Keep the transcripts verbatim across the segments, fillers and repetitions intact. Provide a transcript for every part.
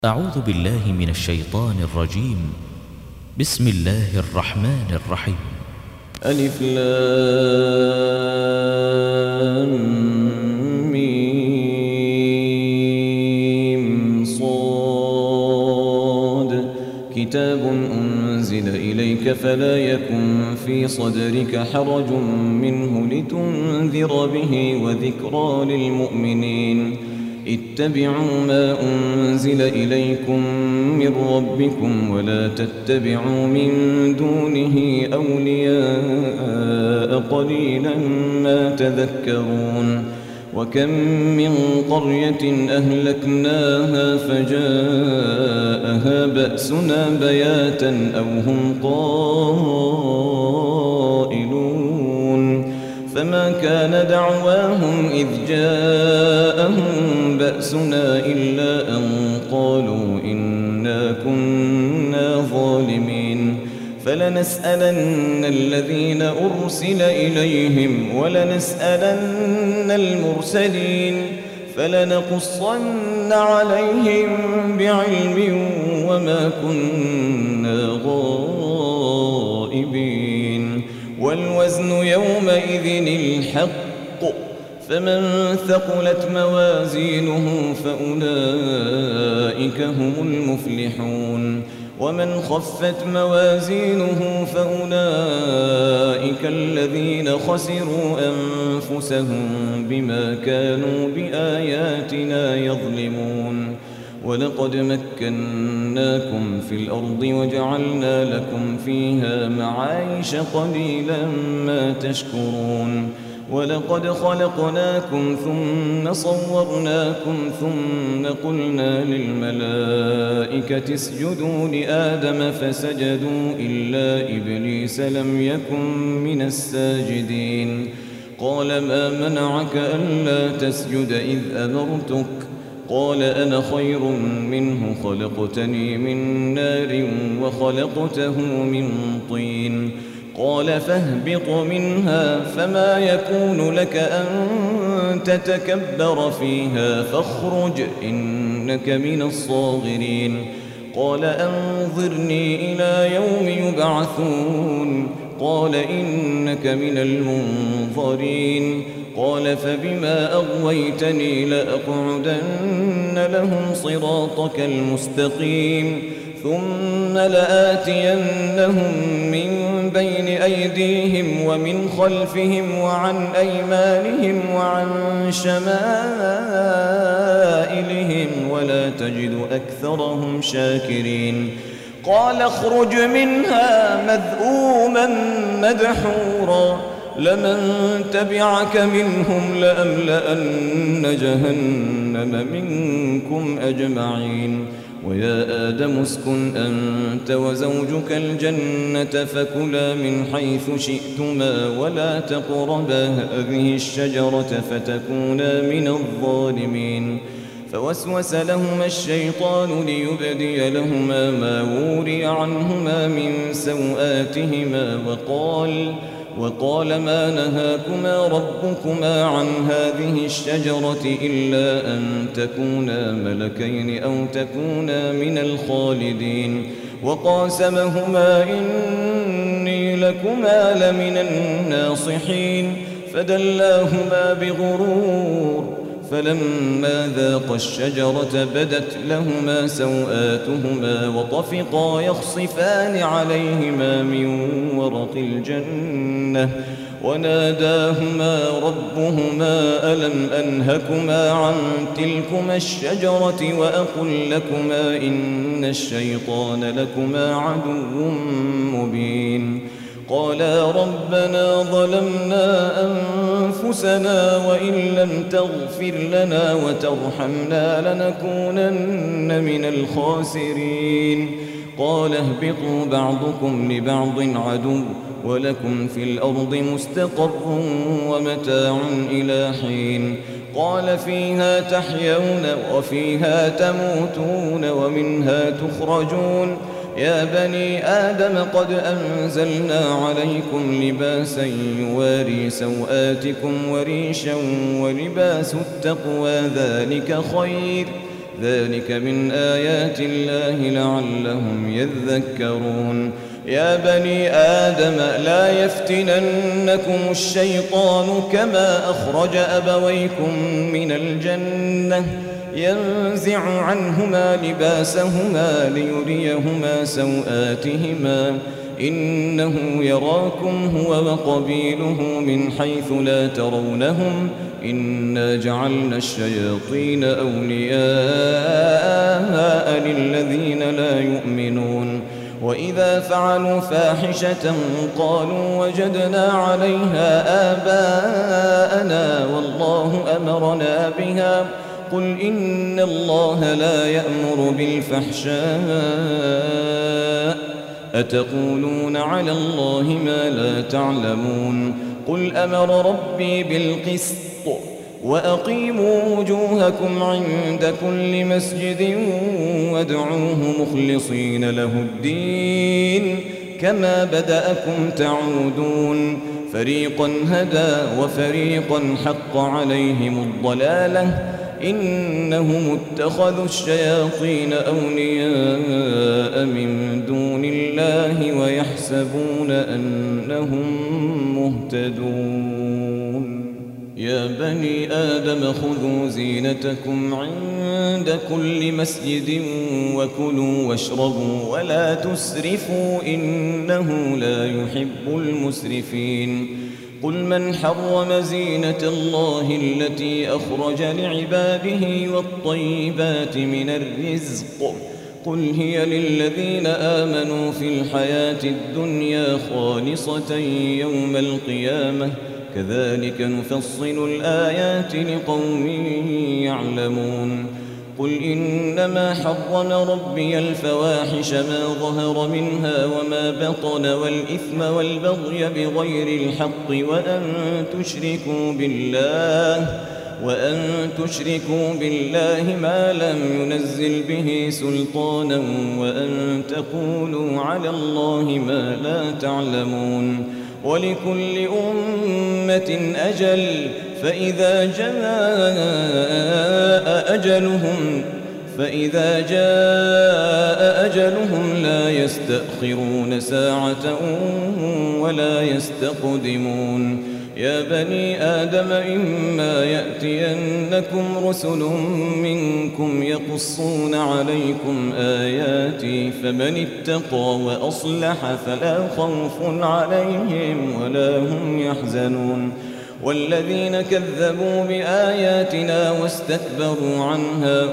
أعوذ بالله من الشيطان الرجيم. بسم الله الرحمن الرحيم. ألف لام ميم صاد كتاب أنزل إليك فلا يكن في صدرك حرج منه لتنذر به وذكرى للمؤمنين. اتبعوا ما أنزل إليكم من ربكم ولا تتبعوا من دونه أولياء قليلا ما تذكرون. وكم من قرية أهلكناها فجاءها بأسنا بياتا أو هم قائلون فما كان دعواهم إذ جاءهم بأسنا إلا أن قالوا إنا كنا ظالمين. فلنسألن الذين أرسل إليهم ولنسألن المرسلين فلنقصن عليهم بعلم وما كنا غائبين. والوزن يومئذ الحق فمن ثقلت موازينه فأولئك هم المفلحون ومن خفت موازينه فأولئك الذين خسروا أنفسهم بما كانوا بآياتنا يظلمون. ولقد مكناكم في الأرض وجعلنا لكم فيها معايش قليلا ما تشكرون. ولقد خلقناكم ثم صورناكم ثم قلنا للملائكة اسجدوا لآدم فسجدوا إلا إبليس لم يكن من الساجدين. قال ما منعك ألا تسجد إذ أمرتك؟ قال أنا خير منه خلقتني من نار وخلقته من طين. قال فاهبط منها فما يكون لك أن تتكبر فيها فاخرج إنك من الصاغرين. قال أنظرني إلى يوم يبعثون. قال إنك من المنظرين. قال فبما أغويتني لأقعدن لهم صراطك المستقيم ثم لآتينهم من بين أيديهم ومن خلفهم وعن أيمانهم وعن شمائلهم ولا تجد أكثرهم شاكرين. قال اخرج منها مذءوما مدحورا لمن تبعك منهم لأملأن جهنم منكم أجمعين. ويا آدم اسكن أنت وزوجك الجنة فكلا من حيث شئتما ولا تقربا هذه الشجرة فتكونا من الظالمين. فوسوس لهما الشيطان ليبدي لهما ما وري عنهما من سوآتهما وقال وقال ما نهاكما ربكما عن هذه الشجرة إلا أن تكونا ملكين أو تكونا من الخالدين. وقاسمهما إني لكما لمن الناصحين فدلاهما بغرور فلما ذاقا الشجرة بدت لهما سوآتهما وطفقا يخصفان عليهما من ورق الجنة وناداهما ربهما ألم أنهكما عن تلكما الشجرة وأقل لكما إن الشيطان لكما عدو مبين. قالا ربنا ظلمنا أنفسنا وإن لم تغفر لنا وترحمنا لنكونن من الخاسرين. قال اهبطوا بعضكم لبعض عدو ولكم في الأرض مستقر ومتاع إلى حين. قال فيها تحيون وفيها تموتون ومنها تخرجون. يا بني آدم قد أنزلنا عليكم لباسا يواري سوآتكم وريشا ولباس التقوى ذلك خير ذلك من آيات الله لعلهم يذكرون يا بني آدم لا يفتننكم الشيطان كما أخرج أبويكم من الجنة ينزع عنهما لباسهما ليريهما سوآتهما إنه يراكم هو وقبيله من حيث لا ترونهم إنا جعلنا الشياطين أولياء للذين لا يؤمنون وإذا فعلوا فاحشة قالوا وجدنا عليها آباءنا والله أمرنا بها قل إن الله لا يأمر بالفحشاء أتقولون على الله ما لا تعلمون قل أمر ربي بالقسط وأقيموا وجوهكم عند كل مسجد وادعوه مخلصين له الدين كما بدأكم تعودون فريقا هدى وفريقا حق عليهم الضلالة إنهم اتخذوا الشياطين أولياء من دون الله ويحسبون أنهم مهتدون يا بني آدم خذوا زينتكم عند كل مسجد وكلوا واشربوا ولا تسرفوا إنه لا يحب المسرفين قل من حرم زينة الله التي أخرج لعباده والطيبات من الرزق قل هي للذين آمنوا في الحياة الدنيا خالصة يوم القيامة كذلك نفصل الآيات لقوم يعلمون قل إنما حرم ربي الفواحش ما ظهر منها وما بطن والإثم والبغي بغير الحق وأن تشركوا بالله وأن تشركوا بالله ما لم ينزل به سلطانا وأن تقولوا على الله ما لا تعلمون ولكل أمة أجل فإذا جاء أجلهم فإذا جاء أجلهم لا يستأخرون ساعة ولا يستقدمون يا بني آدم إما يأتينكم رسل منكم يقصون عليكم آياتي فمن اتقى وأصلح فلا خوف عليهم ولا هم يحزنون والذين كذبوا بآياتنا واستكبروا عنها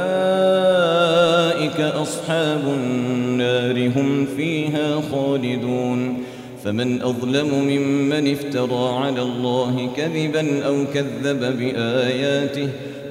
أولئك أصحاب النار هم فيها خالدون فمن أظلم ممن افترى على الله كذبا أو كذب بآياته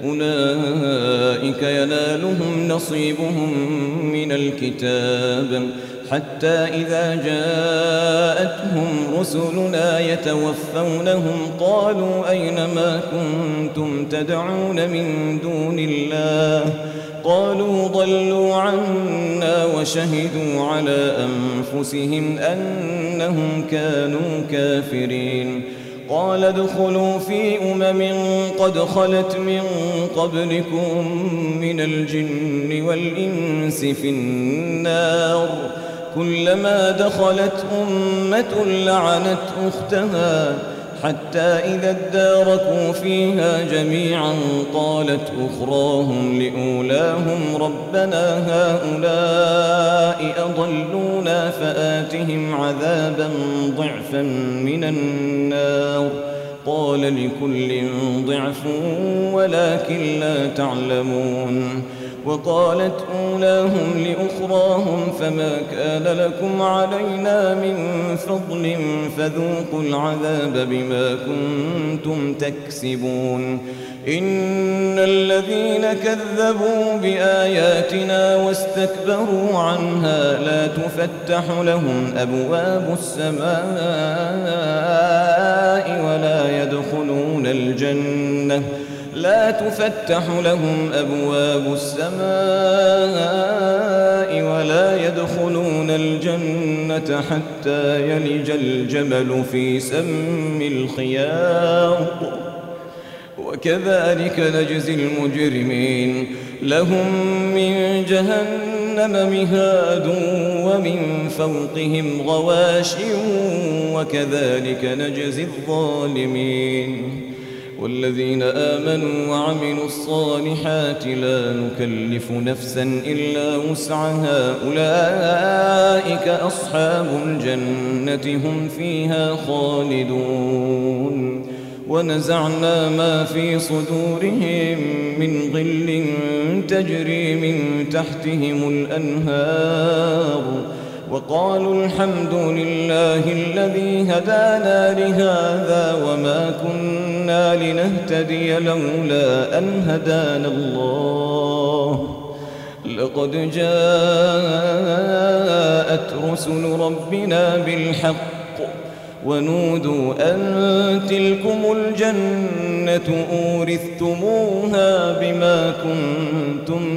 أولئك ينالهم نصيبهم من الكتاب حتى إذا جاءتهم رسلنا يتوفونهم قالوا أين ما كنتم تدعون من دون الله قالوا ضلوا عنا وشهدوا على أنفسهم أنهم كانوا كافرين قال ادخلوا في أمم قد خلت من قبلكم من الجن والإنس في النار كلما دخلت أمة لعنت أختها حتى إذا اداركوا فيها جميعا قالت أخراهم لأولاهم ربنا هؤلاء أضلونا فآتهم عذابا ضعفا من النار قال لكل ضعف ولكن لا تعلمون وقالت أولاهم لأخراهم فما كان لكم علينا من فضل فذوقوا العذاب بما كنتم تكسبون إن الذين كذبوا بآياتنا واستكبروا عنها لا تفتح لهم أبواب السماء ولا يدخلون الجنة لا تفتح لهم أبواب السماء ولا يدخلون الجنة حتى يلج الجمل في سم الخياط وكذلك نجزي المجرمين لهم من جهنم مهاد ومن فوقهم غواش وكذلك نجزي الظالمين والذين آمنوا وعملوا الصالحات لا نكلف نفسا إلا وسعها أولئك أصحاب الجنة هم فيها خالدون ونزعنا ما في صدورهم من غل تجري من تحتهم الأنهار وقالوا الحمد لله الذي هدانا لهذا وما كنا لنهتدي لولا أن هدانا الله لقد جاءت رسل ربنا بالحق ونودوا أن تلكم الجنة أورثتموها بما كنتم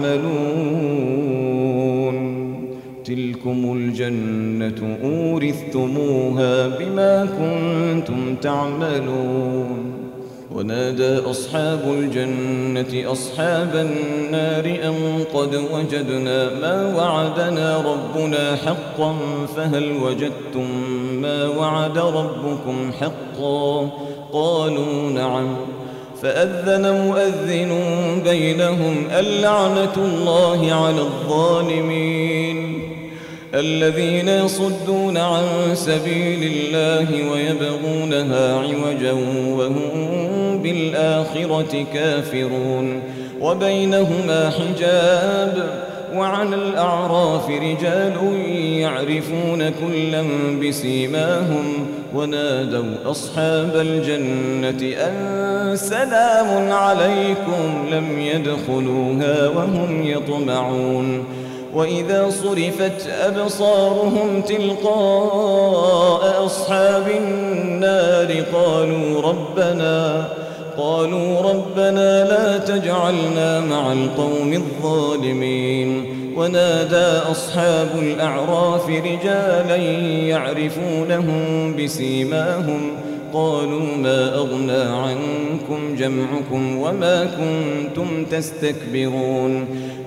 تعملون تلكم الجنة أورثتموها بما كنتم تعملون ونادى أصحاب الجنة أصحاب النار أن قد وجدنا ما وعدنا ربنا حقا فهل وجدتم ما وعد ربكم حقا قالوا نعم فأذن مؤذن بينهم اللعنة الله على الظالمين الذين يصدون عن سبيل الله ويبغونها عوجا وهم بالآخرة كافرون وبينهما حجاب وعلى الأعراف رجال يعرفون كلا بسيماهم ونادوا أصحاب الجنة أن سلام عليكم لم يدخلوها وهم يطمعون وإذا صرفت أبصارهم تلقاء أصحاب النار قالوا ربنا قالوا ربنا لا تجعلنا مع القوم الظالمين ونادى أصحاب الأعراف رجالا يعرفونهم بسيماهم قالوا ما أغنى عنكم جمعكم وما كنتم تستكبرون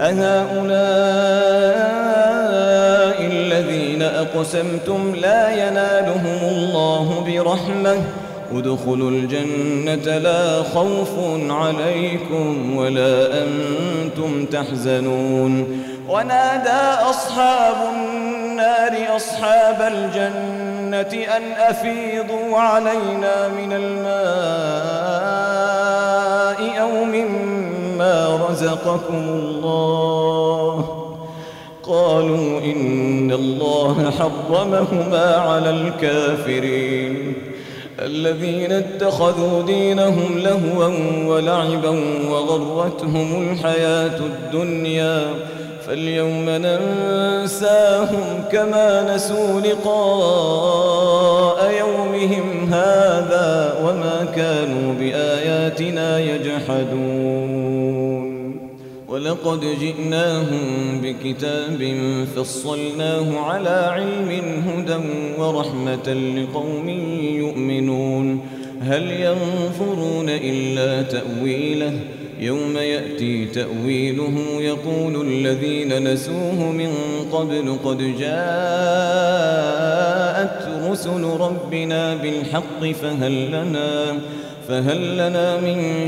أهؤلاء الذين أقسمتم لا ينالهم الله برحمة ادخلوا الجنة لا خوف عليكم ولا أنتم تحزنون ونادى أصحاب النار أصحاب الجنة أن أفيضوا علينا من الماء أو مما رزقكم الله قالوا إن الله حرمهما على الكافرين الذين اتخذوا دينهم لهوا ولعبا وغرتهم الحياة الدنيا فاليوم ننساهم كما نسوا لقاء يومهم هذا وما كانوا بآياتنا يجحدون ولقد جئناهم بكتاب فصلناه على علم هدى ورحمة لقوم يؤمنون هل ينظرون إلا تأويله يوم يأتي تأويله يقول الذين نسوه من قبل قد جاءت رسل ربنا بالحق فهل لنا فهل لنا من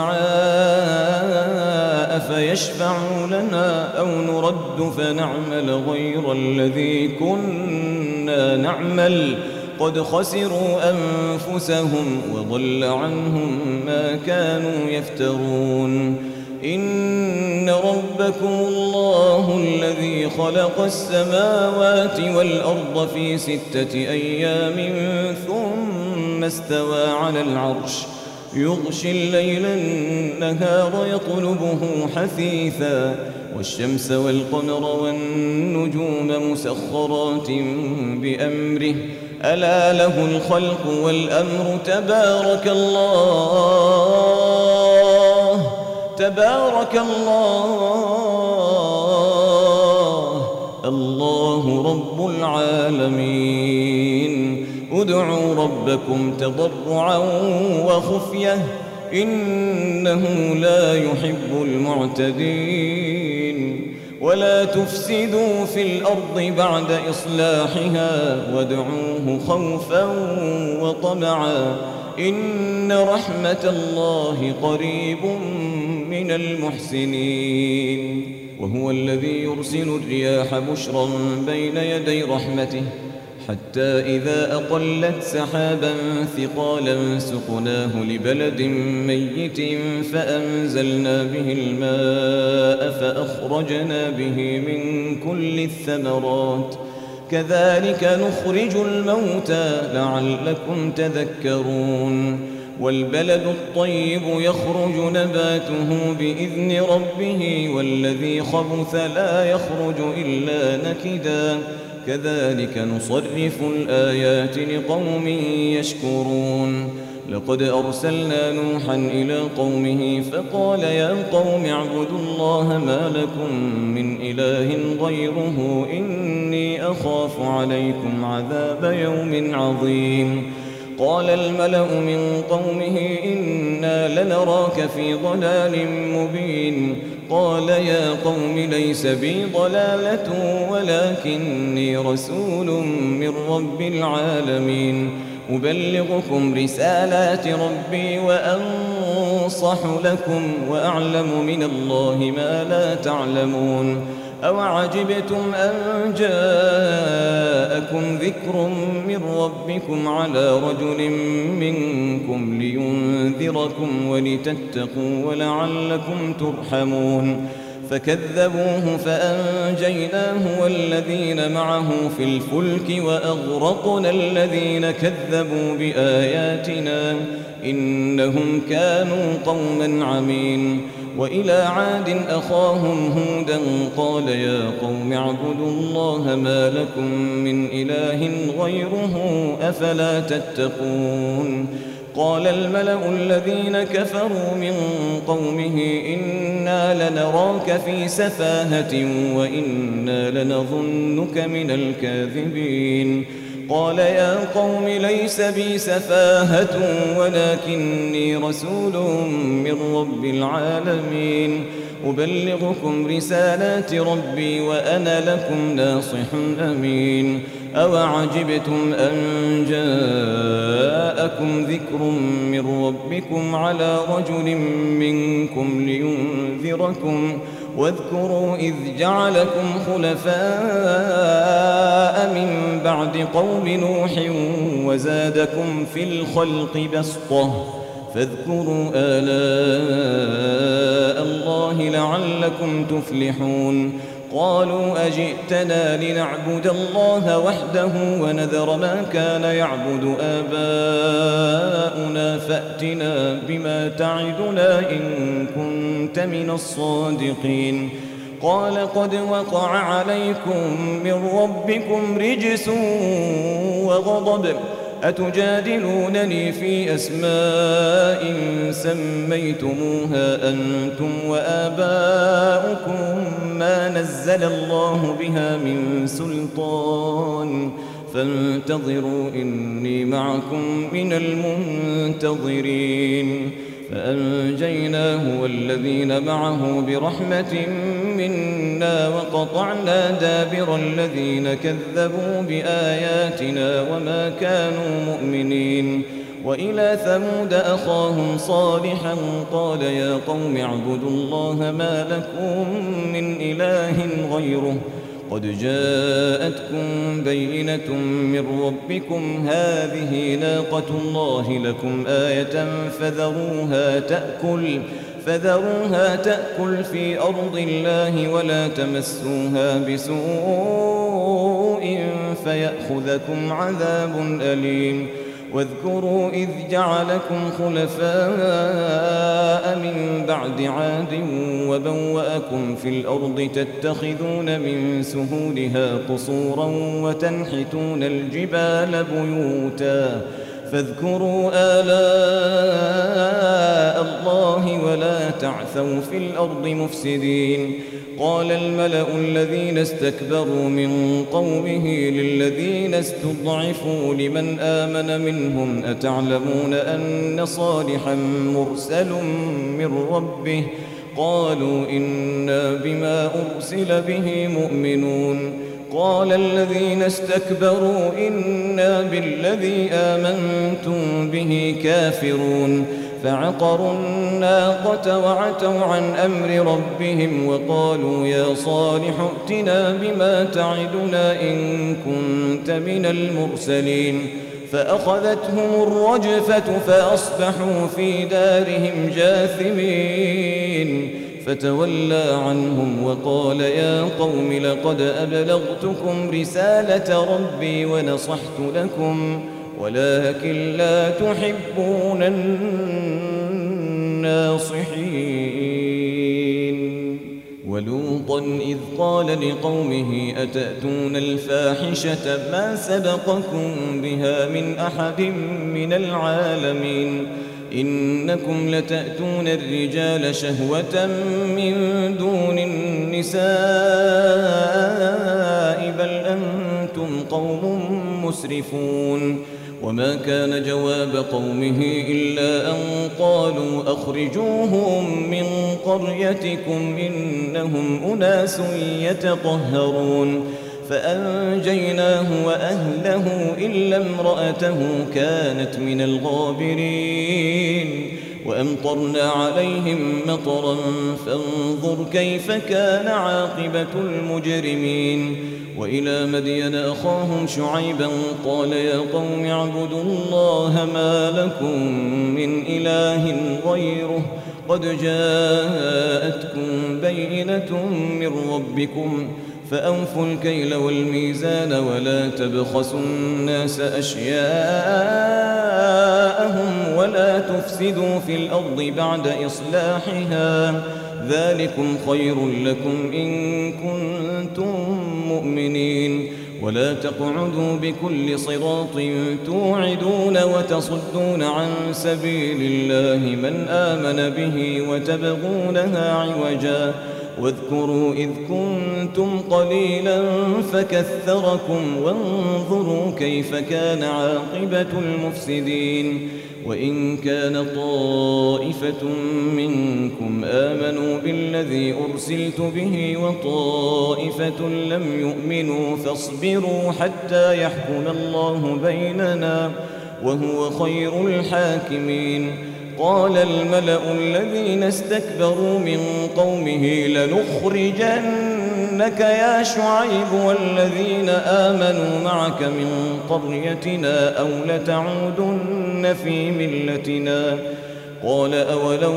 شفعاء فيشفعوا لنا أو نرد فنعمل غير الذي كنا نعمل قد خسروا أنفسهم وضل عنهم ما كانوا يفترون إن ربكم الله الذي خلق السماوات والأرض في ستة أيام ثم استوى على العرش يغشي الليل النهار يطلبه حثيثا والشمس والقمر والنجوم مسخرات بأمره ألا له الخلق والأمر تبارك الله تبارك الله الله رب العالمين ادعوا ربكم تضرعا وخفية إنه لا يحب المعتدين. ولا تفسدوا في الأرض بعد إصلاحها وادعوه خوفا وطمعا إن رحمة الله قريب من المحسنين. وهو الذي يرسل الرياح بشرا بين يدي رحمته حتى إذا أقلت سحابا ثقالا سقناه لبلد ميت فأنزلنا به الماء فأخرجنا به من كل الثمرات كذلك نخرج الموتى لعلكم تذكرون. والبلد الطيب يخرج نباته بإذن ربه والذي خبث لا يخرج إلا نكدا كذلك نصرف الآيات لقوم يشكرون. لقد أرسلنا نوحا إلى قومه فقال يا قوم اعبدوا الله ما لكم من إله غيره إني أخاف عليكم عذاب يوم عظيم. قال الملأ من قومه إنا لنراك في ضلال مبين. قال يا قوم ليس بي ضلالة ولكني رسول من رب العالمين أبلغكم رسالات ربي وأنصح لكم وأعلم من الله ما لا تعلمون. أوعجبتم أن جاءكم ذكر من ربكم على رجل منكم لينذركم ولتتقوا ولعلكم ترحمون. فكذبوه فأنجيناه والذين معه في الفلك وأغرقنا الذين كذبوا بآياتنا إنهم كانوا قوما عمين. وإلى عاد أخاهم هودا قال يا قوم اعبدوا الله ما لكم من إله غيره أفلا تتقون. قال الملأ الذين كفروا من قومه إنا لنراك في سفاهة وإنا لنظنك من الكاذبين. قال يا قوم ليس بي سفاهة ولكني رسول من رب العالمين أبلغكم رسالات ربي وأنا لكم ناصح أمين. أوعجبتم أن جاءكم ذكر من ربكم على رجل منكم لينذركم واذكروا إذ جعلكم خلفاء من بعد قوم نوح وزادكم في الخلق بسطة فاذكروا آلاء الله لعلكم تفلحون. قالوا أجئتنا لنعبد الله وحده ونذر ما كان يعبد آباؤنا فأتنا بما تعدنا إن كنت من الصادقين. قال قد وقع عليكم من ربكم رجس وغضب أتجادلونني في أسماء سميتموها أنتم وآباؤكم ما نزل الله بها من سلطان فانتظروا إني معكم من المنتظرين. فأنجيناه والذين معه برحمة منا وقطعنا دابر الذين كذبوا بآياتنا وما كانوا مؤمنين. وإلى ثمود أخاهم صالحا قال يا قوم اعبدوا الله ما لكم من إله غيره قد جاءتكم بينة من ربكم هذه ناقة الله لكم آية فذروها تأكل فذروها تأكل في أرض الله ولا تمسوها بسوء فيأخذكم عذاب أليم. واذكروا إذ جعلكم خلفاء من بعد عاد وبوأكم في الأرض تتخذون من سهولها قصورا وتنحتون الجبال بيوتا فاذكروا آلاء الله ولا تعثوا في الأرض مفسدين. قال الملأ الذين استكبروا من قومه للذين استضعفوا لمن آمن منهم أتعلمون أن صالحا مرسل من ربه؟ قالوا إنا بما أرسل به مؤمنون. قال الذين استكبروا إنا بالذي آمنتم به كافرون. فعقروا الناقة وعتوا عن أمر ربهم وقالوا يا صالح ائتنا بما تعدنا إن كنت من المرسلين. فأخذتهم الرجفة فأصبحوا في دارهم جاثمين. فتولى عنهم وقال يا قوم لقد أبلغتكم رسالة ربي ونصحت لكم ولكن لا تحبون الناصحين. ولوطا إذ قال لقومه أتأتون الفاحشة ما سبقكم بها من أحد من العالمين إنكم لتأتون الرجال شهوة من دون النساء بل أنتم قوم مسرفون. وما كان جواب قومه إلا أن قالوا أخرجوهم من قريتكم إنهم أناس يتطهرون. فأنجيناه وأهله إلا امرأته كانت من الغابرين. وأمطرنا عليهم مطرا فانظر كيف كان عاقبة المجرمين. وإلى مدين أخاهم شعيبا قال يا قوم اعبدوا الله ما لكم من إله غيره قد جاءتكم بينة من ربكم فأوفوا الكيل والميزان ولا تبخسوا الناس أشياءهم ولا تفسدوا في الأرض بعد إصلاحها ذلكم خير لكم إن كنتم مؤمنين. ولا تقعدوا بكل صراط توعدون وتصدون عن سبيل الله من آمن به وتبغونها عوجا واذكروا إذ كنتم قليلا فكثركم وانظروا كيف كان عاقبة المفسدين. وإن كان طائفة منكم آمنوا بالذي أرسلت به وطائفة لم يؤمنوا فاصبروا حتى يحكم الله بيننا وهو خير الحاكمين. قال الملأ الذين استكبروا من قومه لنخرجنك يا شعيب والذين آمنوا معك من قريتنا أو لتعودن في ملتنا. قال أولو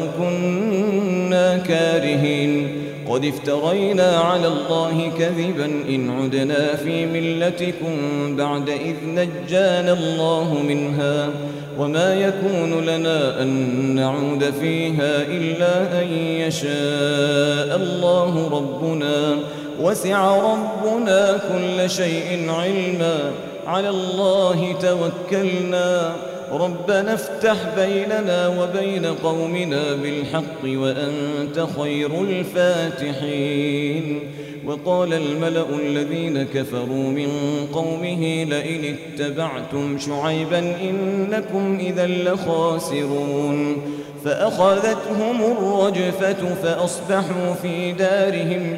كنا كارهين قد افترينا على الله كذبا إن عدنا في ملتكم بعد إذ نجانا الله منها وما يكون لنا أن نعود فيها إلا أن يشاء الله ربنا وسع ربنا كل شيء علما على الله توكلنا ربنا افتح بيننا وبين قومنا بالحق وأنت خير الفاتحين. وقال الملأ الذين كفروا من قومه لئن اتبعتم شعيبا إنكم إذا لخاسرون. فأخذتهم الرجفة فأصبحوا في دارهم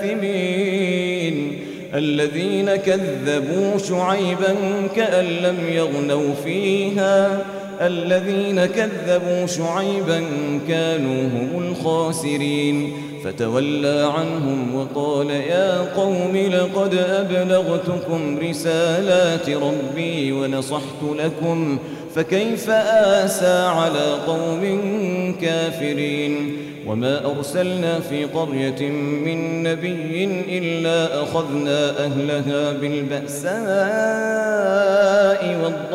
جاثمين. الذين كذبوا شعيبا كأن لم يغنوا فيها الذين كذبوا شعيبا كانوا هم الخاسرين. فتولى عنهم وقال يا قوم لقد أبلغتكم رسالات ربي ونصحت لكم فكيف آسى على قوم كافرين. وما أرسلنا في قرية من نبي إلا أخذنا أهلها بالبأساء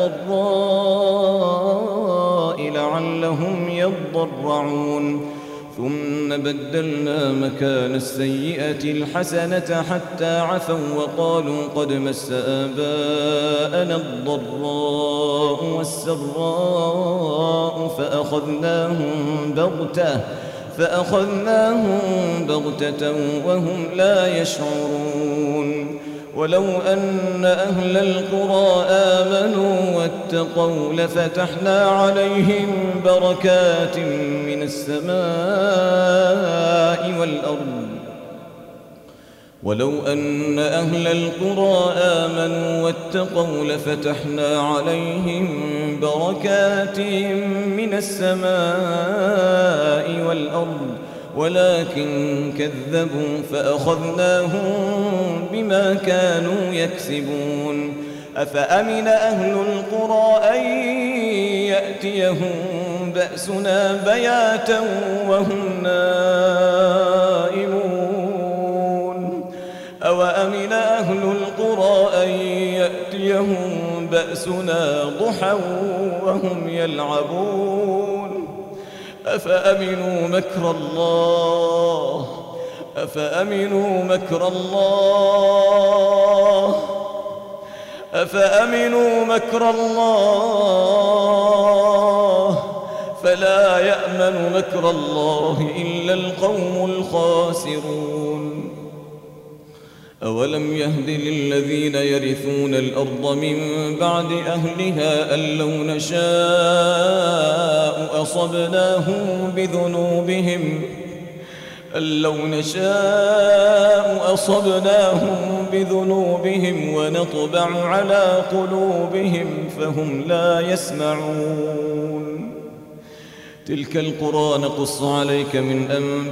والضراء لعلهم يضرعون. ثم بدلنا مكان السيئة الحسنة حتى عفوا وقالوا قد مس آباءنا الضراء والسراء فأخذناهم بغتة فأخذناهم بغتة وهم لا يشعرون ولو أن أهل القرى آمنوا واتقوا لفتحنا عليهم بركات من السماء والأرض ولو أن أهل القرى آمنوا واتقوا لفتحنا عليهم بركات من السماء والأرض ولكن كذبوا فأخذناهم بما كانوا يكسبون أفأمن أهل القرى أن يأتيهم بأسنا بياتا وهم نائمون أوأمن أهل القرى أن يأتيهم بأسنا ضحى وهم يلعبون أفأمنوا مكر الله أفأمنوا مكر الله أفأمنوا مكر الله فلا يأمن مكر الله إلا القوم الخاسرون أولم يهد للذين يرثون الأرض من بعد أهلها أن لو نشاء أصبناهم بذنوبهم أن لو نشاء أصبناهم بذنوبهم ونطبع على قلوبهم فهم لا يسمعون تلك القرى نقص عليك من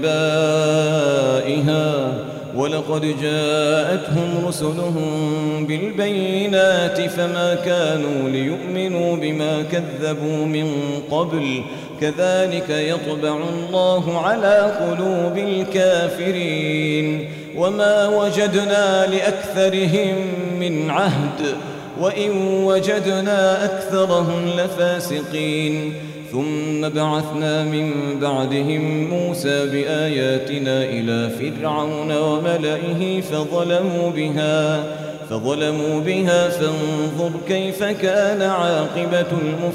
أنبائها ولقد جاءتهم رسلهم بالبينات فما كانوا ليؤمنوا بما كذبوا من قبل كذلك يطبع الله على قلوب الكافرين وما وجدنا لأكثرهم من عهد وإن وجدنا أكثرهم لفاسقين ثم بعثنا من بعدهم موسى بآياتنا إلى فرعون وملئه فظلموا بها فظلموا بها فانظر كيف كان عاقبة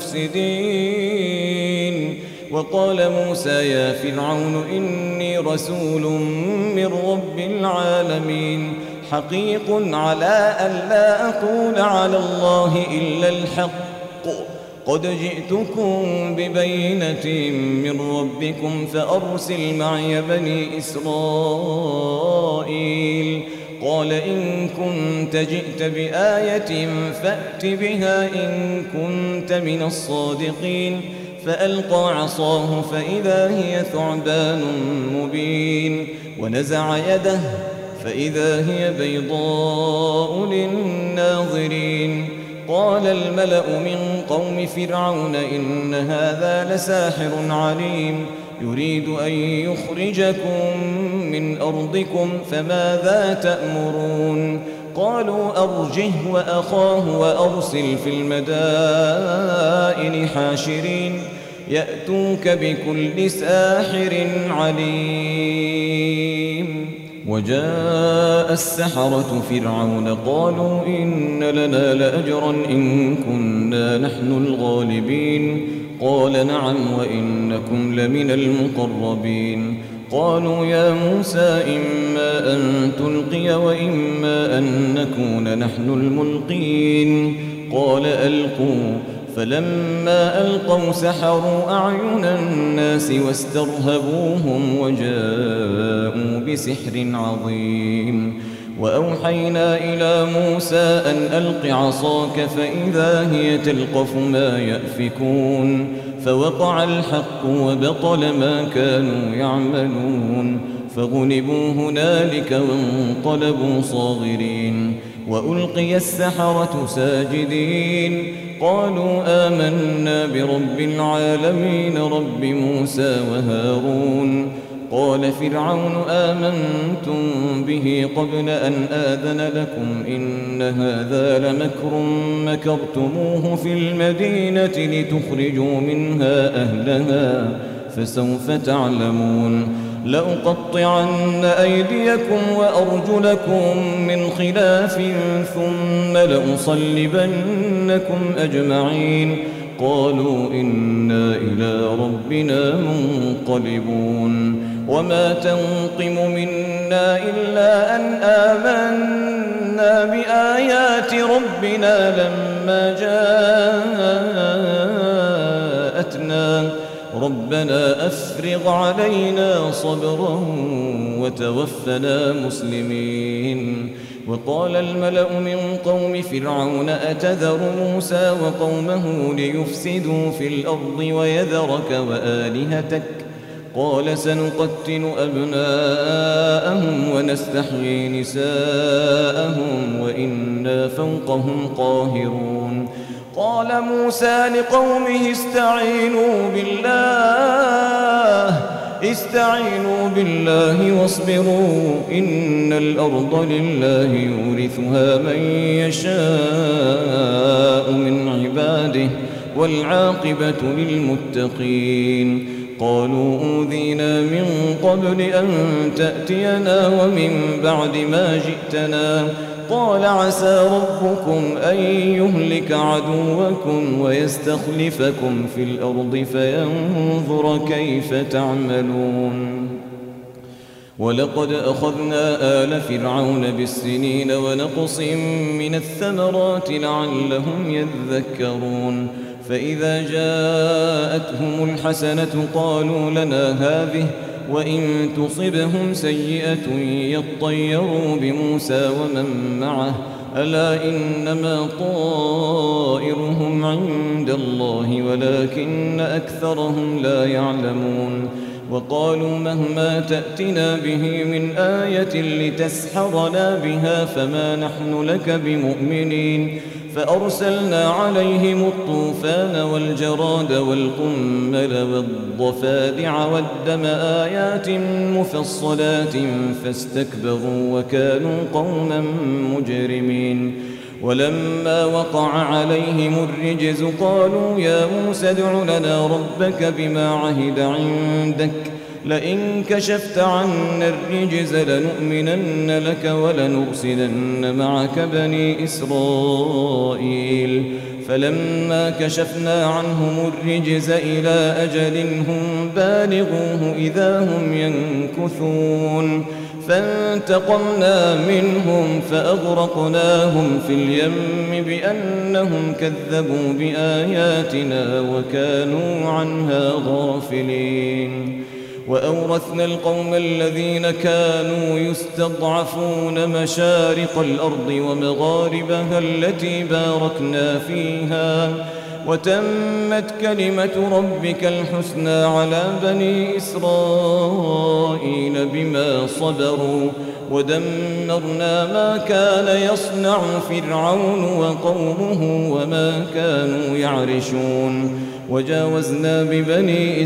المفسدين وقال موسى يا فرعون إني رسول من رب العالمين حقيق على أن لا أقول على الله إلا الحق قد جئتكم ببينة من ربكم فأرسل معي بني إسرائيل قال إن كنت جئت بآية فأت بها إن كنت من الصادقين فألقى عصاه فإذا هي ثعبان مبين ونزع يده فإذا هي بيضاء للناظرين قال الملأ من قوم فرعون إن هذا لساحر عليم يريد أن يخرجكم من أرضكم فماذا تأمرون قالوا أرجه وأخاه وأرسل في المدائن حاشرين يأتوك بكل ساحر عليم وجاء السحرة فرعون قالوا إن لنا لأجرا إن كنا نحن الغالبين قال نعم وإنكم لمن المقربين قالوا يا موسى إما أن تلقي وإما أن نكون نحن الملقين قال ألقوا فلما ألقوا سحروا أعين الناس واسترهبوهم وجاءوا بسحر عظيم وأوحينا إلى موسى أن ألق عصاك فإذا هي تلقف ما يأفكون فوقع الحق وبطل ما كانوا يعملون فغلبوا هنالك وانقلبوا صاغرين وألقي السحرة ساجدين قالوا آمنا برب العالمين رب موسى وهارون قال فرعون آمنتم به قبل أن آذن لكم إن هذا لمكر مكرتموه في المدينة لتخرجوا منها أهلها فسوف تعلمون لأقطعن أيديكم وأرجلكم من خلاف ثم لأصلبنكم أجمعين قالوا إنا إلى ربنا منقلبون وما تنقم منا إلا أن آمنا بآيات ربنا لما جاءتنا ربنا أفرغ علينا صبرا وتوفنا مسلمين وقال الملأ من قوم فرعون أتذر موسى وقومه ليفسدوا في الأرض ويذرك وآلهتك قال سنقتل أبناءهم ونستحيي نساءهم وإنا فوقهم قاهرون قال موسى لقومه استعينوا بالله استعينوا بالله واصبروا إن الأرض لله يورثها من يشاء من عباده والعاقبة للمتقين قالوا أوذينا من قبل أن تأتينا ومن بعد ما جئتنا قال عسى ربكم أن يهلك عدوكم ويستخلفكم في الأرض فينظر كيف تعملون ولقد أخذنا آل فرعون بالسنين ونقص من الثمرات لعلهم يذكرون فإذا جاءتهم الحسنة قالوا لنا هذه وإن تصبهم سيئة يطيروا بموسى ومن معه ألا إنما طائرهم عند الله ولكن أكثرهم لا يعلمون وقالوا مهما تأتنا به من آية لتسحرنا بها فما نحن لك بمؤمنين فأرسلنا عليهم الطوفان والجراد والقمل والضفادع والدم آيات مفصلات فاستكبروا وكانوا قوما مجرمين ولما وقع عليهم الرجز قالوا يا موسى ادع لنا ربك بما عهد عندك لئن كشفت عنا الرجز لنؤمنن لك ولنرسلن معك بني إسرائيل فلما كشفنا عنهم الرجز إلى أجل هم بالغوه إذا هم ينكثون فانتقمنا منهم فأغرقناهم في اليم بأنهم كذبوا بآياتنا وكانوا عنها غافلين وأورثنا القوم الذين كانوا يستضعفون مشارق الأرض ومغاربها التي باركنا فيها وتمت كلمة ربك الحسنى على بني إسرائيل بما صبروا ودمرنا ما كان يصنع فرعون وقومه وما كانوا يعرشون وجاوزنا ببني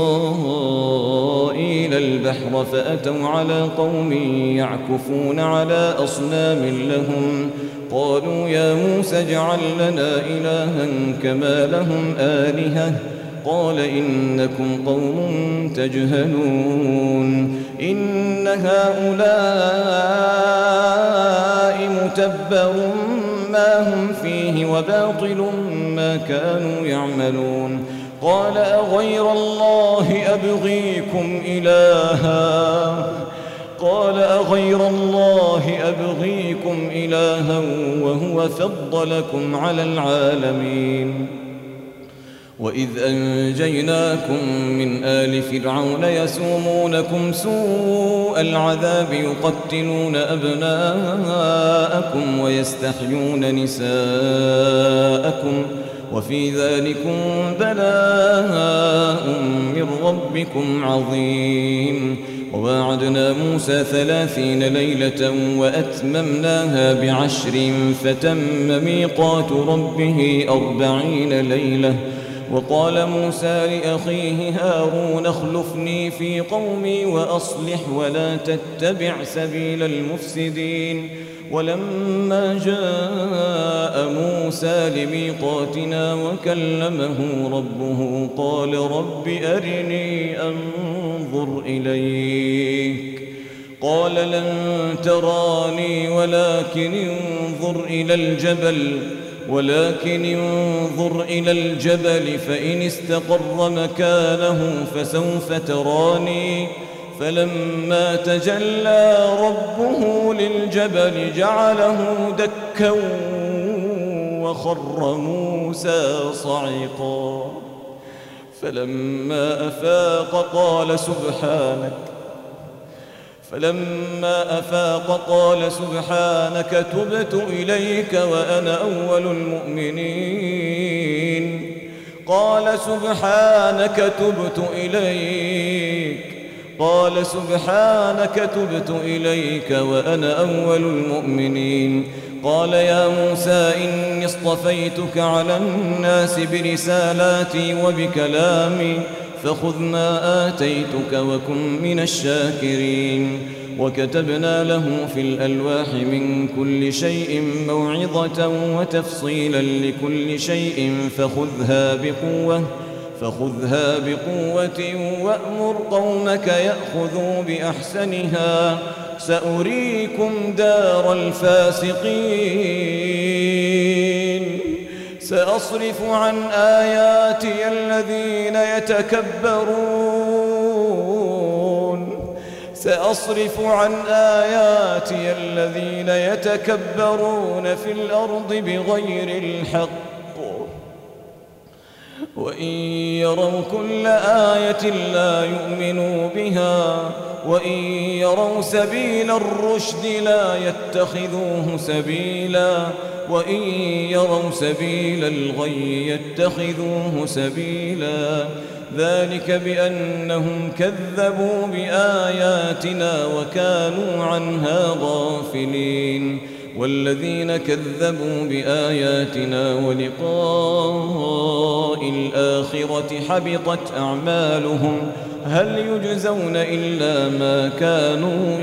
إسرائيل البحر فأتوا على قوم يعكفون على أصنام لهم قالوا يا موسى اجعل لنا إلها كما لهم آلهة قال إنكم قوم تجهلون إن هؤلاء متبر ما هم فيه وباطل ما كانوا يعملون قال أغير الله أبغيكم إلها قال أغير الله أبغيكم إلها وهو فضلكم على العالمين وإذ أنجيناكم من آل فرعون يسومونكم سوء العذاب يقتلون أبناءكم ويستحيون نساءكم وفي ذلكم بلاء من ربكم عظيم وواعدنا موسى ثلاثين ليلة وأتممناها بعشر فتم ميقات ربه أربعين ليلة وقال موسى لأخيه هارون اخلفني في قومي وأصلح ولا تتبع سبيل المفسدين ولما جاء موسى لميقاتنا وكلمه ربه قال رب أرني أنظر إليك قال لن تراني ولكن انظر إلى الجبل ولكن انظر إلى الجبل فإن استقر مكانه فسوف تراني فلما تجلى ربه للجبل جعله دكا وخر موسى صعقا فلما أفاق قال سبحانك فلما أفاق قال سبحانك تبت إليك وأنا أول المؤمنين قال سبحانك تبت إليك قال سبحانك تبت إليك وأنا أول المؤمنين قال يا موسى إني اصطفيتك على الناس برسالاتي وبكلامي فخذ ما آتيتك وكن من الشاكرين وكتبنا له في الألواح من كل شيء موعظة وتفصيلا لكل شيء فخذها بقوة فخذها بقوة وأمر قومك يأخذوا بأحسنها سأريكم دار الفاسقين سأصرف عن آياتي الذين يتكبرون سأصرف عن آياتي الذين يتكبرون في الأرض بغير الحق وإن يروا كل آية لا يؤمنوا بها وإن يروا سبيل الرشد لا يتخذوه سبيلا وإن يروا سبيل الغي يتخذوه سبيلا ذلك بأنهم كذبوا بآياتنا وكانوا عنها غافلين والذين كذبوا بآياتنا ولقاء الآخرة حبطت أعمالهم هل يجزون إلا ما كانوا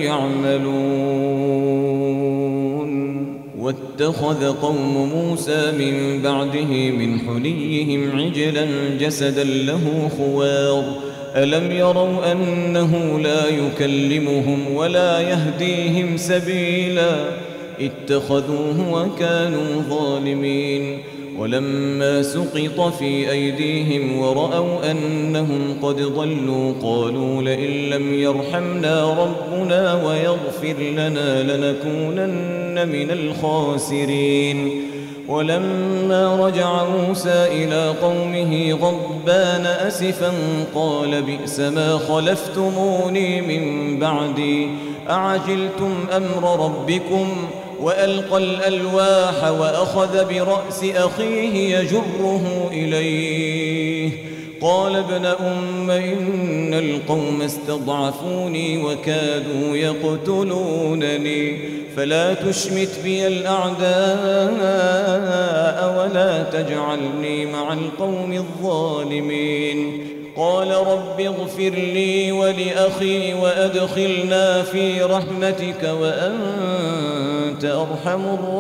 يعملون واتخذ قوم موسى من بعده من حليهم عجلا جسدا له خوار ألم يروا أنه لا يكلمهم ولا يهديهم سبيلا اتخذوه وكانوا ظالمين ولما سقط في أيديهم ورأوا أنهم قد ضلوا قالوا لئن لم يرحمنا ربنا ويغفر لنا لنكونن من الخاسرين ولما رجع موسى إلى قومه غضبان أسفا قال بئس ما خلفتموني من بعدي أعجلتم أمر ربكم وألقى الألواح وأخذ برأس أخيه يجره إليه قال ابن أم إن القوم استضعفوني وكادوا يقتلونني فلا تشمت بي الأعداء ولا تجعلني مع القوم الظالمين قال رب اغفر لي ولأخي وأدخلنا في رحمتك وأنت أرحم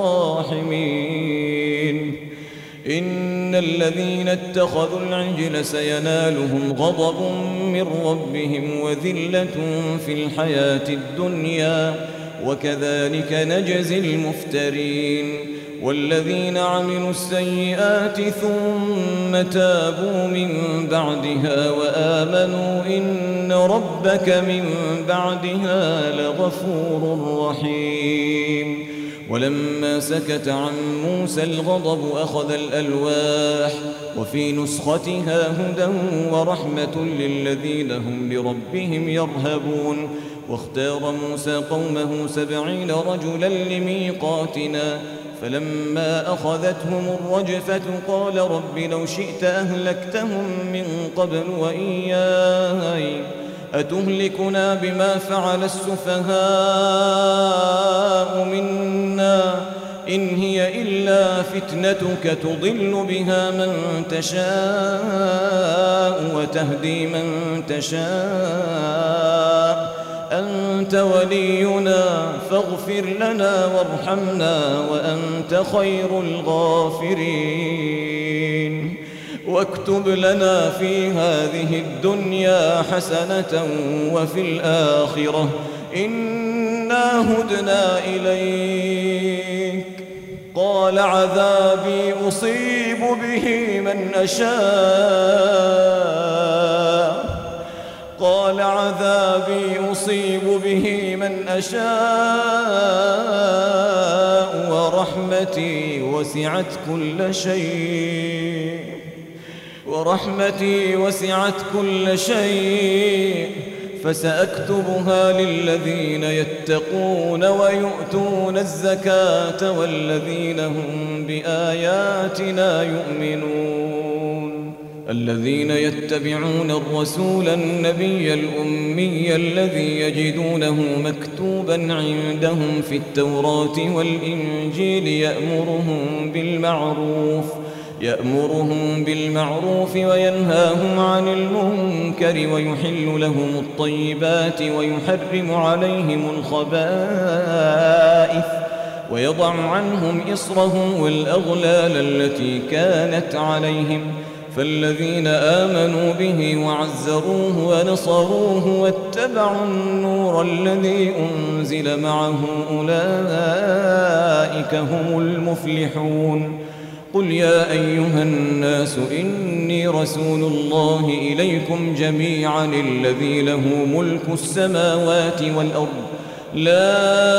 الراحمين إن الذين اتخذوا العجل سينالهم غضب من ربهم وذلة في الحياة الدنيا وكذلك نجزي المفترين والذين عملوا السيئات ثم تابوا من بعدها وآمنوا إن ربك من بعدها لغفور رحيم ولما سكت عن موسى الغضب أخذ الألواح وفي نسختها هدى ورحمة للذين هم بربهم يرهبون واختار موسى قومه سبعين رجلا لميقاتنا فلما أخذتهم الرجفة قال رب لو شئت أهلكتهم من قبل وإياي أتهلكنا بما فعل السفهاء منا إن هي إلا فتنتك تضل بها من تشاء وتهدي من تشاء أنت ولينا فاغفر لنا وارحمنا وأنت خير الغافرين واكتب لنا في هذه الدنيا حسنة وفي الآخرة إنا هدنا إليك قال عذابي أصيب به من أشاء قال عذابي أصيب به من أشاء ورحمتي وسعت كل شيء ورحمتي وسعت كل شيء فسأكتبها للذين يتقون ويؤتون الزكاة والذين هم بآياتنا يؤمنون الذين يتبعون الرسول النبي الأمي الذي يجدونه مكتوبا عندهم في التوراة والإنجيل يأمرهم بالمعروف يأمرهم بالمعروف وينهاهم عن المنكر ويحل لهم الطيبات ويحرم عليهم الخبائث ويضع عنهم إصرهم والأغلال التي كانت عليهم فالذين آمنوا به وعزروه ونصروه واتبعوا النور الذي أنزل معه أولئك هم المفلحون قل يا أيها الناس إني رسول الله إليكم جميعا الذي له ملك السماوات والأرض لا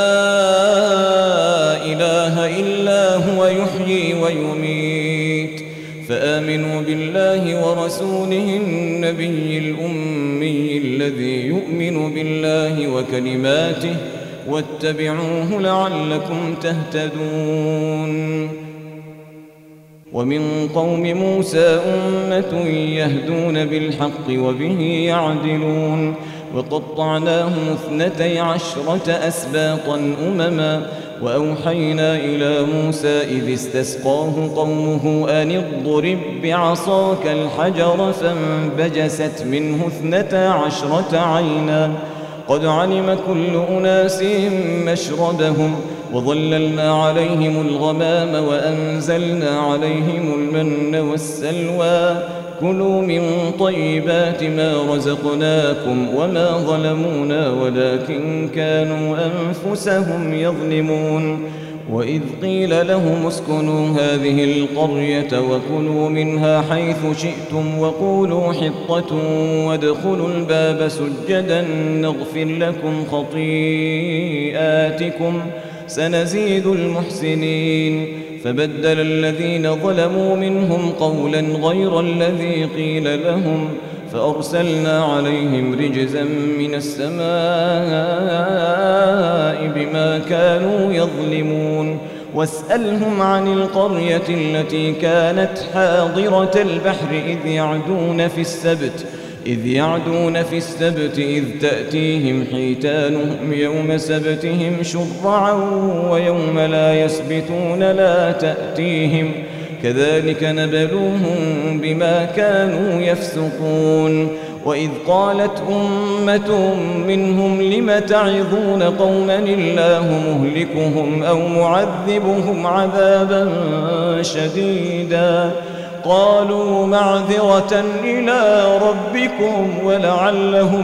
إله إلا هو يحيي ويميت فآمنوا بالله ورسوله النبي الأمي الذي يؤمن بالله وكلماته واتبعوه لعلكم تهتدون ومن قوم موسى أمة يهدون بالحق وبه يعدلون وقطعناهم اثنتي عشرة أسباطا أمما وأوحينا إلى موسى إذ استسقاه قومه أن اضرب بعصاك الحجر فانبجست منه اثنتا عشرة عينا قد علم كل أناس مشربهم وظللنا عليهم الغمام وأنزلنا عليهم المن والسلوى كلوا من طيبات ما رزقناكم وما ظلمونا ولكن كانوا أنفسهم يظلمون وإذ قيل لهم اسكنوا هذه القرية وكلوا منها حيث شئتم وقولوا حطة وادخلوا الباب سجدا نغفر لكم خطيئاتكم سنزيد المحسنين فبدل الذين ظلموا منهم قولا غير الذي قيل لهم فأرسلنا عليهم رجزا من السماء بما كانوا يظلمون واسألهم عن القرية التي كانت حاضرة البحر إذ يعدون في السبت إذ يعدون في السبت إذ تأتيهم حيتانهم يوم سبتهم شرعا ويوم لا يسبتون لا تأتيهم كذلك نبلوهم بما كانوا يفسقون وإذ قالت أمة منهم لم تعظون قوما الله مهلكهم أو معذبهم عذابا شديدا قالوا معذرة إلى ربكم ولعلهم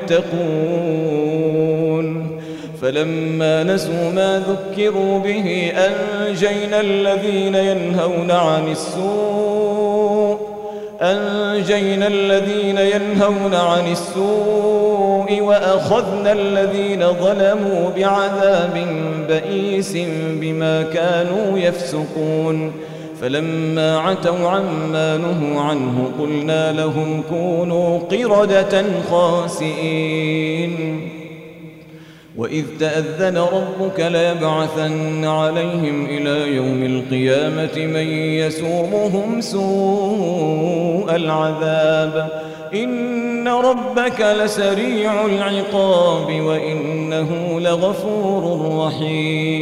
يتقون فلما نسوا ما ذكروا به أنجينا الذين ينهون عن السوء أنجينا الذين ينهون عن السوء وأخذنا الذين ظلموا بعذاب بئيس بما كانوا يفسقون فلما عتوا عما نهوا عنه قلنا لهم كونوا قردة خاسئين وإذ تأذن ربك ليبعثن عليهم إلى يوم القيامة من يسومهم سوء العذاب إن ربك لسريع العقاب وإنه لغفور رحيم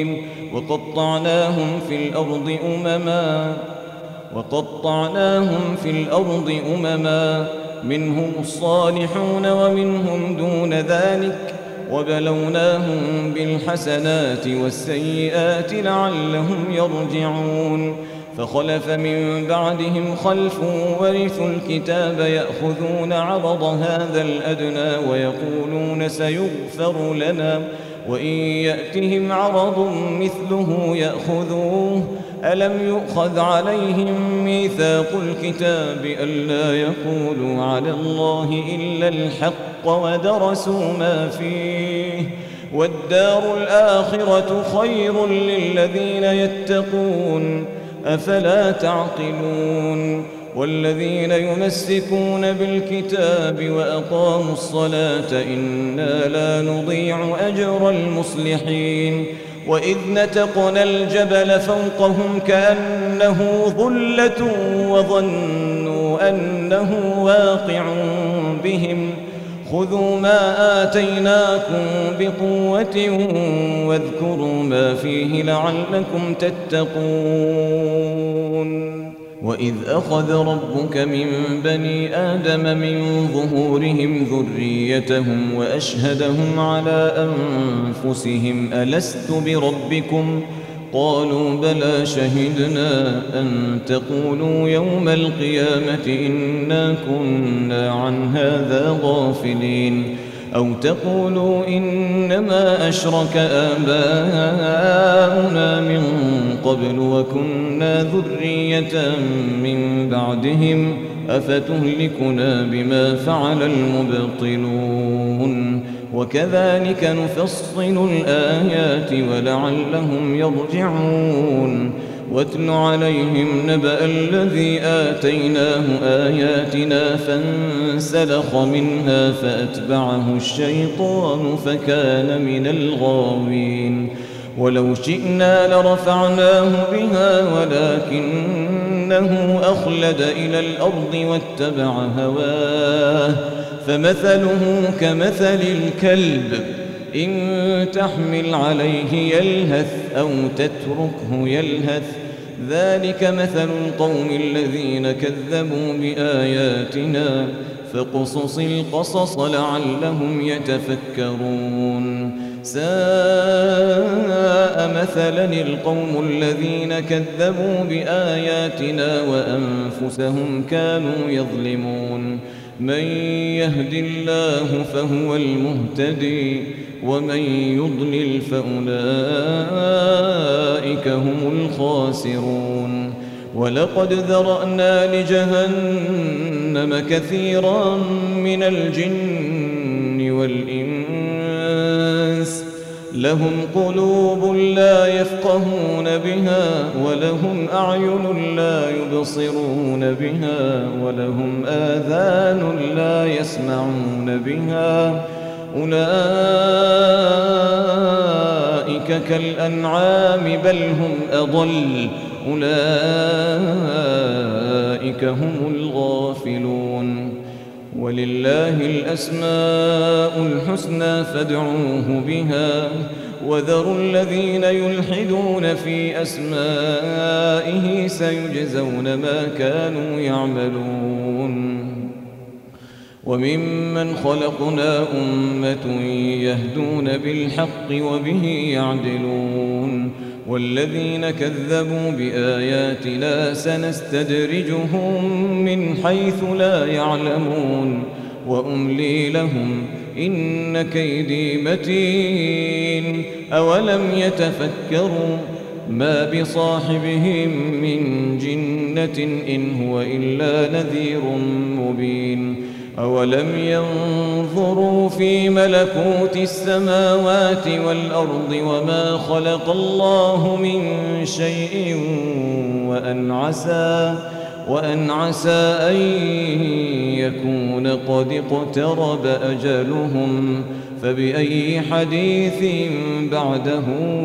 وقطعناهم في الأرض أمما وقطعناهم في الأرض أمما منهم الصالحون ومنهم دون ذلك وبلوناهم بالحسنات والسيئات لعلهم يرجعون فخلف من بعدهم خلف ورثوا الكتاب يأخذون عرض هذا الأدنى ويقولون سيغفر لنا وإن يأتهم عرض مثله يأخذوه ألم يؤخذ عليهم ميثاق الكتاب ألا يقولوا على الله إلا الحق ودرسوا ما فيه والدار الآخرة خير للذين يتقون أفلا تعقلون والذين يمسكون بالكتاب وأقاموا الصلاة إنا لا نضيع أجر المصلحين وإذ نتقنا الجبل فوقهم كأنه ظلة وظنوا أنه واقع بهم خذوا ما آتيناكم بقوة واذكروا ما فيه لعلكم تتقون وإذ أخذ ربك من بني آدم من ظهورهم ذريتهم وأشهدهم على أنفسهم ألست بربكم قالوا بلى شهدنا أن تقولوا يوم القيامة إنا كنا عن هذا غافلين أو تقولوا إنما أشرك آباؤنا من قبل وكنا ذرية من بعدهم أفتهلكنا بما فعل المبطلون وكذلك نفصل الآيات ولعلهم يرجعون واتل عليهم نبأ الذي آتيناه آياتنا فانسلخ منها فأتبعه الشيطان فكان من الغاوين ولو شئنا لرفعناه بها ولكنه أخلد إلى الأرض واتبع هواه فمثله كمثل الكلب إن تحمل عليه يلهث أو تتركه يلهث ذلك مثل القوم الذين كذبوا بآياتنا فاقصص القصص لعلهم يتفكرون ساء مثلا القوم الذين كذبوا بآياتنا وأنفسهم كانوا يظلمون من يهد الله فهو المهتدي ومن يضلل فأولئك هم الخاسرون ولقد ذرأنا لجهنم كثيرا من الجن والإنس لهم قلوب لا يفقهون بها ولهم أعين لا يبصرون بها ولهم آذان لا يسمعون بها أولئك كالأنعام بل هم أضل أولئك هم الغافلون ولله الأسماء الحسنى فادعوه بها وذروا الذين يلحدون في أسمائه سيجزون ما كانوا يعملون وممن خلقنا أمة يهدون بالحق وبه يعدلون والذين كذبوا بآياتنا سنستدرجهم من حيث لا يعلمون وأملي لهم إن كيدي متين أولم يتفكروا ما بصاحبهم من جنة إن هو إلا نذير مبين أولم ينظروا في ملكوت السماوات والأرض وما خلق الله من شيء وأن عسى وأن عسى أن يكون قد اقترب أجلهم فبأي حديث بعده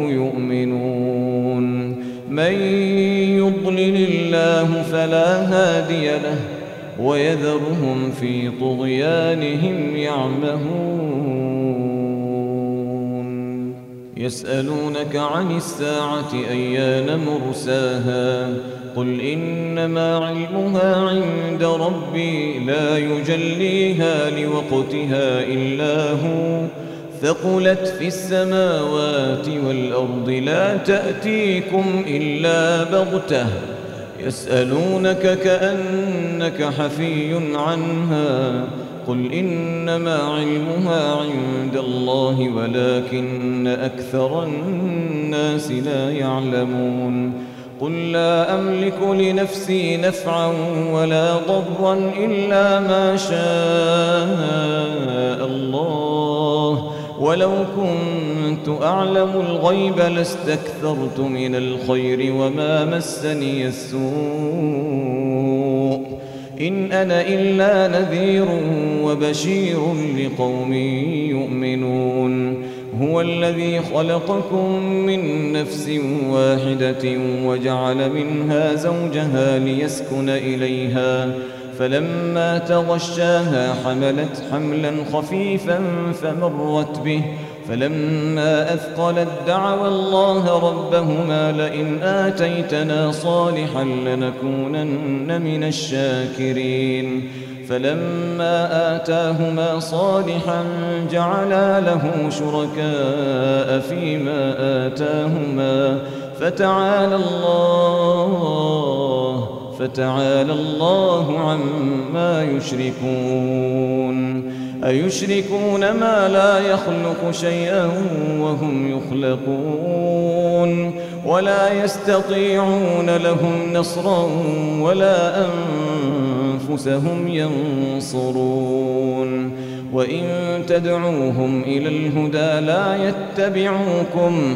يؤمنون من يضلل الله فلا هادي له ويذرهم في طغيانهم يعمهون يسألونك عن الساعة أيان مرساها قل إنما علمها عند ربي لا يجليها لوقتها إلا هو ثقلت في السماوات والأرض لا تأتيكم إلا بغتة يسألونك كأنك حفي عنها قل إنما علمها عند الله ولكن أكثر الناس لا يعلمون قل لا أملك لنفسي نفعا ولا ضرا إلا ما شاء الله ولو كنت أعلم الغيب لاستكثرت من الخير وما مسني السوء إن أنا إلا نذير وبشير لقوم يؤمنون هو الذي خلقكم من نفس واحدة وجعل منها زوجها ليسكن إليها فلما تغشاها حملت حملا خفيفا فمرت به فلما أثقلت دعوا الله ربهما لئن آتيتنا صالحا لنكونن من الشاكرين فلما آتاهما صالحا جعلا له شركاء فيما آتاهما فتعالى الله فتعالى الله عما يشركون أيشركون ما لا يخلق شيئا وهم يخلقون ولا يستطيعون لهم نصرا ولا أنفسهم ينصرون وإن تدعوهم إلى الهدى لا يتبعوكم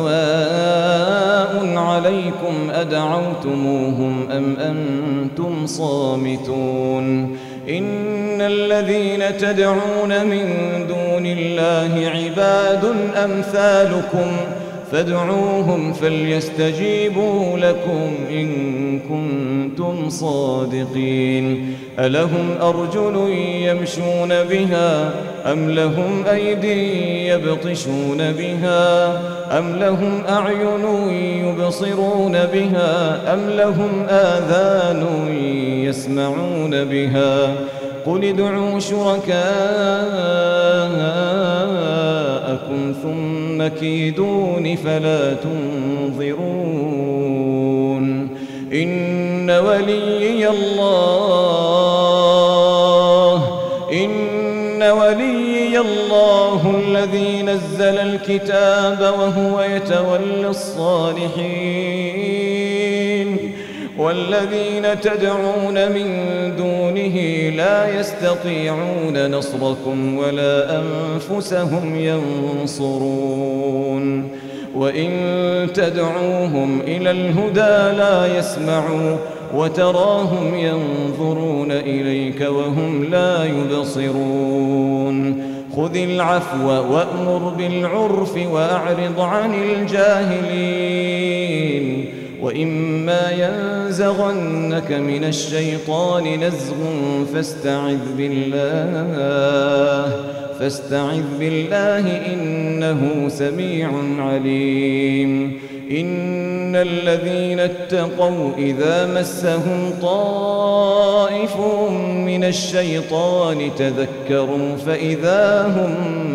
سواء عليكم أدعوتموهم أم أنتم صامتون إن الذين تدعون من دون الله عباد أمثالكم فادعوهم فليستجيبوا لكم إن كنتم صادقين ألهم أرجل يمشون بها أم لهم أيدي يبطشون بها أم لهم أعين يبصرون بها أم لهم آذان يسمعون بها قل ادعوا شركاءكم ثم كيدون فلا تنظرون إن وليي الله إن وليي الله الذي نزل الكتاب وهو يتولى الصالحين والذين تدعون من دونه لا يستطيعون نصركم ولا أنفسهم ينصرون وإن تدعوهم إلى الهدى لا يسمعوا وتراهم ينظرون إليك وهم لا يبصرون خذ العفو وأمر بالعرف وأعرض عن الجاهلين وإما ينزغنك من الشيطان نزغ فاستعذ بالله فاستعذ بالله إنه سميع عليم إن الذين اتقوا إذا مسهم طائف من الشيطان تذكروا فإذا هم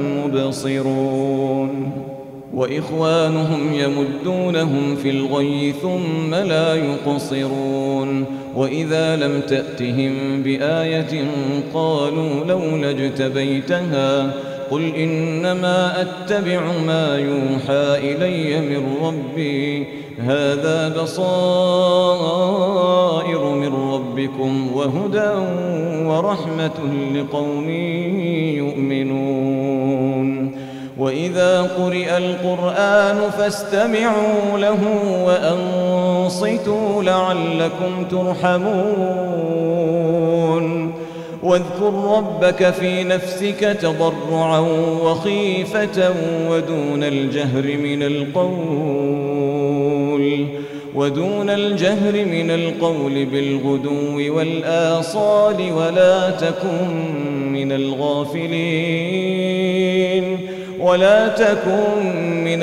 مبصرون وإخوانهم يمدونهم في الغي ثم لا يقصرون وإذا لم تأتهم بآية قالوا لولا اجتبيتها قل إنما أتبع ما يوحى إلي من ربي هذا بصائر من ربكم وهدى ورحمة لقوم يؤمنون وإذا قرئ القرآن فاستمعوا له وأنصتوا لعلكم ترحمون واذكر ربك في نفسك تضرعا وخيفة ودون الجهر من القول ودون الجهر من القول بالغدو والآصال ولا تكن من الغافلين ولا تكن من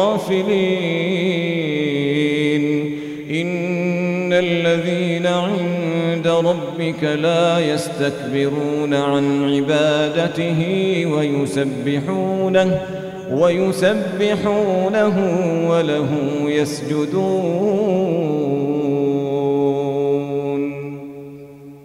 الغافلين إن الذين عند ربك لا يستكبرون عن عبادته ويسبحونه ويسبحونه وله يسجدون